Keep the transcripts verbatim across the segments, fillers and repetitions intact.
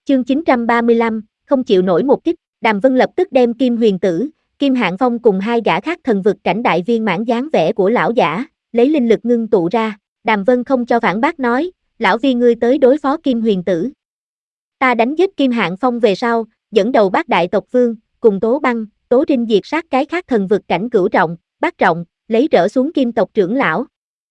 Chương chín trăm ba mươi lăm, không chịu nổi một kích, Đàm Vân lập tức đem Kim Huyền Tử, Kim Hạng Phong cùng hai gã khác thần vực cảnh đại viên mãn dáng vẻ của lão giả, lấy linh lực ngưng tụ ra. Đàm Vân không cho phản bác nói, lão Vi ngươi tới đối phó Kim Huyền Tử. Ta đánh giết Kim Hạng Phong về sau, dẫn đầu bát đại tộc vương, cùng Tố Băng, Tố Trinh diệt sát cái khác thần vực cảnh cửu trọng, bát trọng, lấy trở xuống Kim tộc trưởng lão.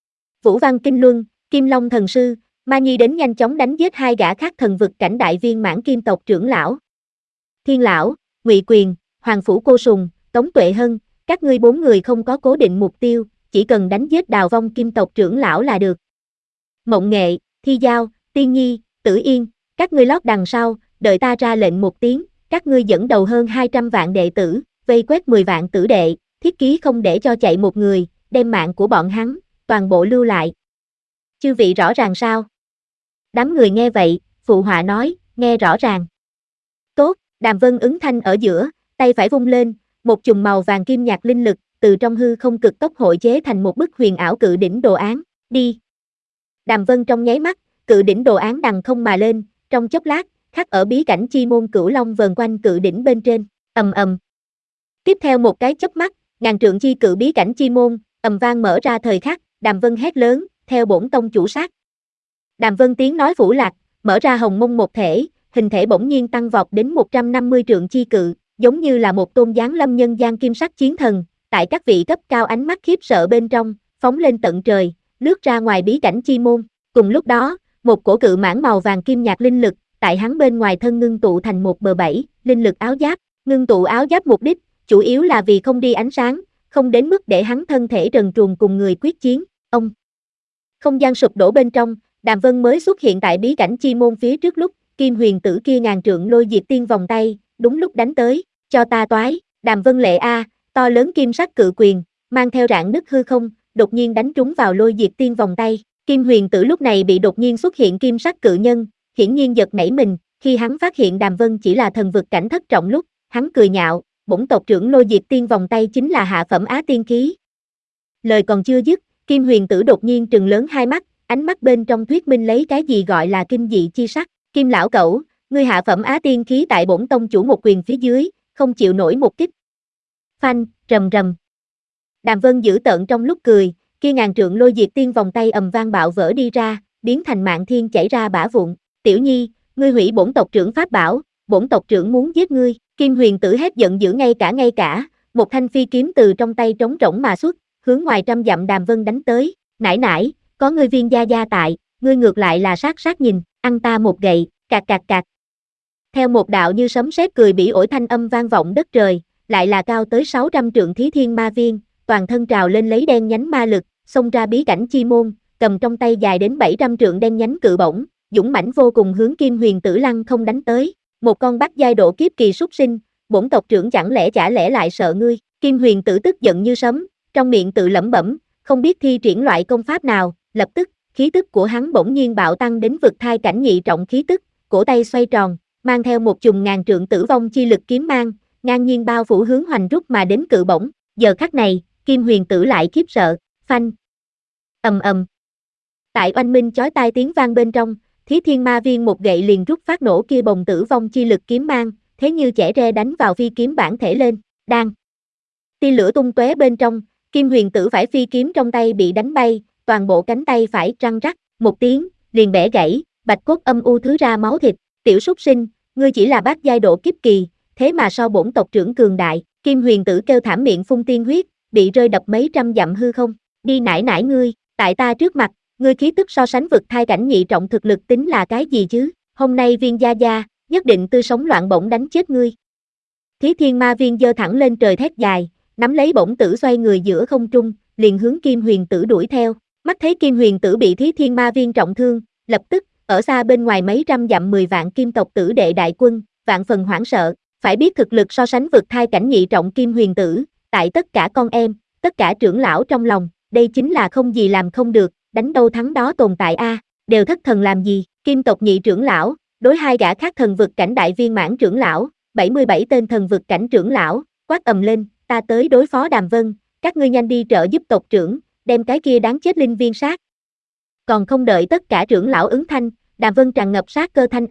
Vũ Văn Kinh Luân, Kim Long thần sư, Ma Nhi đến nhanh chóng đánh giết hai gã khác thần vực cảnh đại viên mãn Kim tộc trưởng lão. Thiên lão, Ngụy Quyền, Hoàng Phủ Cô Sùng, Tống Tuệ Hân, các ngươi bốn người không có cố định mục tiêu, chỉ cần đánh giết Đào Vong Kim tộc trưởng lão là được. Mộng Nghệ, Thi Giao, Tiên Nhi, Tử Yên, các ngươi lót đằng sau, đợi ta ra lệnh một tiếng, các ngươi dẫn đầu hơn hai trăm vạn đệ tử, vây quét mười vạn tử đệ, thiết ký không để cho chạy một người, đem mạng của bọn hắn, toàn bộ lưu lại. Chư vị rõ ràng sao? Đám người nghe vậy, phụ họa nói, nghe rõ ràng. Tốt, Đàm Vân ứng thanh ở giữa, tay phải vung lên, một chùm màu vàng kim nhạt linh lực, từ trong hư không cực tốc hội chế thành một bức huyền ảo cự đỉnh đồ án, đi. Đàm Vân trong nháy mắt, cự đỉnh đồ án đằng không mà lên, trong chốc lát, khắc ở bí cảnh chi môn cửu long vờn quanh cự đỉnh bên trên, ầm ầm. Tiếp theo một cái chớp mắt, ngàn trượng chi cự bí cảnh chi môn, ầm vang mở ra thời khắc, Đàm Vân hét lớn, theo bổn tông chủ sát. Đàm Vân tiếng nói phủ lạc, mở ra hồng mông một thể, hình thể bỗng nhiên tăng vọt đến một trăm năm mươi trượng chi cự, giống như là một tôn giáng lâm nhân gian kim sắc chiến thần, tại các vị cấp cao ánh mắt khiếp sợ bên trong, phóng lên tận trời, lướt ra ngoài bí cảnh chi môn. Cùng lúc đó, một cổ cự mãng màu vàng kim nhạt linh lực, tại hắn bên ngoài thân ngưng tụ thành một bờ bảy, linh lực áo giáp, ngưng tụ áo giáp mục đích, chủ yếu là vì không đi ánh sáng, không đến mức để hắn thân thể trần truồng cùng người quyết chiến. Ông không gian sụp đổ bên trong, Đàm Vân mới xuất hiện tại bí cảnh chi môn phía trước lúc, Kim Huyền Tử kia ngàn trượng lôi diệt tiên vòng tay, đúng lúc đánh tới, cho ta toái, Đàm Vân lệ a, to lớn kim sắc cự quyền, mang theo rạn nứt hư không, đột nhiên đánh trúng vào lôi diệt tiên vòng tay. Kim Huyền Tử lúc này bị đột nhiên xuất hiện kim sắc cự nhân, hiển nhiên giật nảy mình, khi hắn phát hiện Đàm Vân chỉ là thần vực cảnh thất trọng lúc, hắn cười nhạo, bổn tộc trưởng lôi diệt tiên vòng tay chính là hạ phẩm á tiên khí. Lời còn chưa dứt, Kim Huyền Tử đột nhiên trừng lớn hai mắt, ánh mắt bên trong thuyết minh lấy cái gì gọi là kinh dị chi sắc. Kim lão cẩu, ngươi hạ phẩm á tiên khí tại bổn tông chủ một quyền phía dưới, không chịu nổi một kích. Phanh, rầm rầm. Đàm Vân giữ tợn trong lúc cười, kia ngàn trượng lôi diệt tiên vòng tay ầm vang bạo vỡ đi ra, biến thành mạng thiên chảy ra bã vụn. Tiểu Nhi, ngươi hủy bổn tộc trưởng pháp bảo, bổn tộc trưởng muốn giết ngươi. Kim Huyền Tử hét giận dữ ngay cả ngay cả, một thanh phi kiếm từ trong tay trống rỗng mà xuất, hướng ngoài trăm dặm Đàm Vân đánh tới. Nãi nãi, có ngươi Viên gia gia tại, ngươi ngược lại là sát sát nhìn, ăn ta một gậy, cạc cạc cạc. Theo một đạo như sấm sét cười bỉ ổi thanh âm vang vọng đất trời, lại là cao tới sáu trăm trượng Thí Thiên Ma Viên, toàn thân trào lên lấy đen nhánh ma lực, xông ra bí cảnh chi môn, cầm trong tay dài đến bảy trăm trượng đen nhánh cự bổng, dũng mãnh vô cùng hướng Kim Huyền Tử lăng không đánh tới. Một con bát giai độ kiếp kỳ súc sinh, bổn tộc trưởng chẳng lẽ chả lẽ lại sợ ngươi? Kim Huyền Tử tức giận như sấm, trong miệng tự lẩm bẩm, không biết thi triển loại công pháp nào, lập tức, khí tức của hắn bỗng nhiên bạo tăng đến vực thai cảnh nhị trọng khí tức, cổ tay xoay tròn, mang theo một chùm ngàn trượng tử vong chi lực kiếm mang, ngang nhiên bao phủ hướng hoành rút mà đến cự bổng. Giờ khắc này, Kim Huyền Tử lại khiếp sợ, phanh, ầm ầm. Tại oanh minh chói tai tiếng vang bên trong, Thí Thiên Ma Viên một gậy liền rút phát nổ kia bồng tử vong chi lực kiếm mang, thế như chẻ re đánh vào phi kiếm bản thể lên, đang. Tia lửa tung tóe bên trong, Kim Huyền Tử phải phi kiếm trong tay bị đánh bay, toàn bộ cánh tay phải răng rắc, một tiếng, liền bẻ gãy, bạch cốt âm u thứ ra máu thịt. Tiểu súc sinh, ngươi chỉ là bát giai độ kiếp kỳ, thế mà so bổn tộc trưởng cường đại. Kim Huyền Tử kêu thảm miệng phun tiên huyết, bị rơi đập mấy trăm dặm hư không. Đi nải nải ngươi, tại ta trước mặt, ngươi khí tức so sánh vực thai cảnh nhị trọng thực lực tính là cái gì chứ? Hôm nay Viên gia gia, nhất định tươi sống loạn bổng đánh chết ngươi. Thí Thiên Ma Viên giơ thẳng lên trời thét dài, nắm lấy bổng tử xoay người giữa không trung, liền hướng Kim Huyền Tử đuổi theo. Mắt thấy Kim Huyền Tử bị Thí Thiên Ma Viên trọng thương, lập tức, ở xa bên ngoài mấy trăm dặm mười vạn kim tộc tử đệ đại quân, vạn phần hoảng sợ. Phải biết thực lực so sánh vực thai cảnh nhị trọng Kim Huyền Tử, tại tất cả con em, tất cả trưởng lão trong lòng, đây chính là không gì làm không được, đánh đâu thắng đó tồn tại a, đều thất thần làm gì? Kim tộc nhị trưởng lão, đối hai gã khác thần vực cảnh đại viên mãn trưởng lão, bảy mươi bảy tên thần vực cảnh trưởng lão, quát ầm lên, ta tới đối phó Đàm Vân, các ngươi nhanh đi trợ giúp tộc trưởng, đem cái kia đáng chết linh viên sát. Còn không đợi tất cả trưởng lão ứng thanh, Đàm Vân tràn ngập sát cơ thanh âm,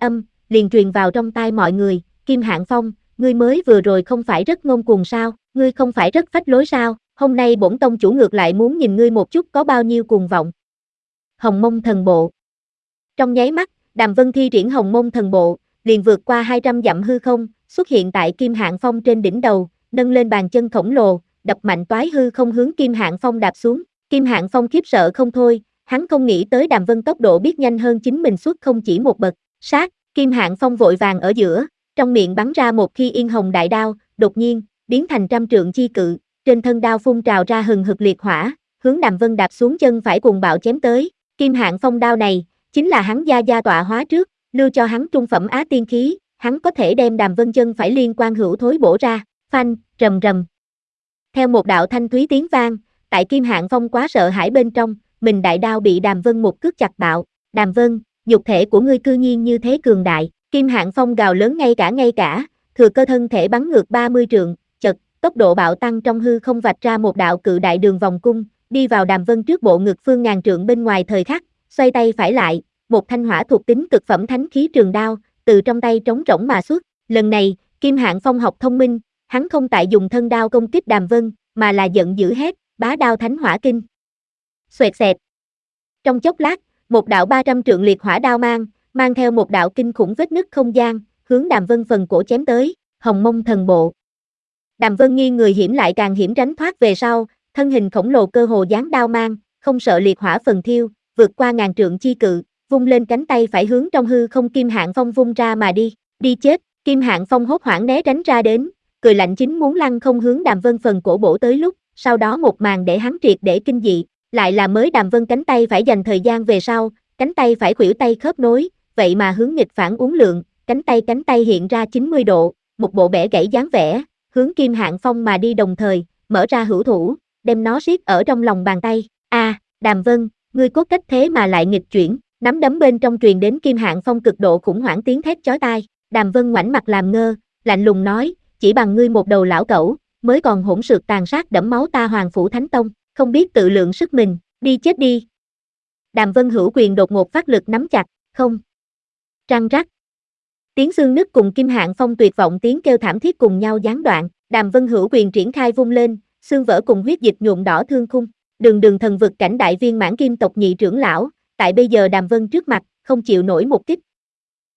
liền truyền vào trong tai mọi người, Kim Hạng Phong, ngươi mới vừa rồi không phải rất ngông cuồng sao, ngươi không phải rất phách lối sao, hôm nay bổn tông chủ ngược lại muốn nhìn ngươi một chút có bao nhiêu cuồng vọng. Hồng Mông Thần Bộ. Trong nháy mắt, Đàm Vân thi triển Hồng Mông Thần Bộ, liền vượt qua hai trăm dặm hư không, xuất hiện tại Kim Hạng Phong trên đỉnh đầu, nâng lên bàn chân khổng lồ, đập mạnh toái hư không hướng Kim Hạng Phong đạp xuống. Kim Hạng Phong khiếp sợ không thôi, hắn không nghĩ tới Đàm Vân tốc độ biết nhanh hơn chính mình suốt không chỉ một bậc. Sát, Kim Hạng Phong vội vàng ở giữa, trong miệng bắn ra một khi yên hồng đại đao, đột nhiên biến thành trăm trượng chi cự, trên thân đao phun trào ra hừng hực liệt hỏa, hướng Đàm Vân đạp xuống chân phải cuồng bạo chém tới. Kim Hạng Phong đao này chính là hắn gia gia tọa hóa trước, lưu cho hắn trung phẩm á tiên khí, hắn có thể đem Đàm Vân chân phải liên quan hữu thối bổ ra. Phanh, rầm rầm. Theo một đạo thanh thúy tiếng vang, tại Kim Hạng Phong quá sợ hãi bên trong, mình đại đao bị Đàm Vân một cước chặt bạo. Đàm Vân, nhục thể của ngươi cư nhiên như thế cường đại. Kim Hạng Phong gào lớn ngay cả ngay cả, thừa cơ thân thể bắn ngược ba mươi trượng, chật, tốc độ bạo tăng trong hư không vạch ra một đạo cự đại đường vòng cung, đi vào Đàm Vân trước bộ ngực phương ngàn trượng bên ngoài thời khắc, xoay tay phải lại, một thanh hỏa thuộc tính cực phẩm thánh khí trường đao, từ trong tay trống rỗng mà xuất. Lần này, Kim Hạng Phong học thông minh, hắn không tại dùng thân đao công kích Đàm Vân, mà là giận dữ hét, bá đao thánh hỏa kinh. Xoẹt xẹt. Trong chốc lát, một đạo ba trăm trượng liệt hỏa đao mang, mang theo một đạo kinh khủng vết nứt không gian, hướng Đàm Vân phần cổ chém tới. Hồng Mông Thần Bộ. Đàm Vân nghiêng người hiểm lại càng hiểm tránh thoát về sau, thân hình khổng lồ cơ hồ giáng đao mang, không sợ liệt hỏa phần thiêu, vượt qua ngàn trượng chi cự, vung lên cánh tay phải hướng trong hư không Kim Hạng Phong vung ra mà đi. Đi chết. Kim Hạng Phong hốt hoảng né tránh ra đến, cười lạnh chính muốn lăng không hướng Đàm Vân phần cổ bổ tới lúc, sau đó một màn để hắn triệt để kinh dị, lại là mới Đàm Vân cánh tay phải dành thời gian về sau, cánh tay phải khuỷu tay khớp nối, vậy mà hướng nghịch phản uốn lượn, cánh tay cánh tay hiện ra chín mươi độ, một bộ bẻ gãy dáng vẻ, hướng Kim Hạng Phong mà đi đồng thời, mở ra hữu thủ, đem nó siết ở trong lòng bàn tay. A, à, Đàm Vân, ngươi có cách thế mà lại nghịch chuyển, nắm đấm bên trong truyền đến Kim Hạng Phong cực độ khủng hoảng tiếng thét chói tai. Đàm Vân ngoảnh mặt làm ngơ, lạnh lùng nói, chỉ bằng ngươi một đầu lão cẩu, mới còn hỗn xược tàn sát đẫm máu ta Hoàng Phủ Thánh Tông, không biết tự lượng sức mình, đi chết đi. Đàm Vân hữu quyền đột ngột phát lực nắm chặt, không. Răng rắc. Tiếng xương nứt cùng Kim Hạng Phong tuyệt vọng tiếng kêu thảm thiết cùng nhau gián đoạn, Đàm Vân hữu quyền triển khai vung lên, xương vỡ cùng huyết dịch nhuộm đỏ thương khung. Đường đường thần vực cảnh đại viên mãn kim tộc nhị trưởng lão, tại bây giờ Đàm Vân trước mặt, không chịu nổi một kích,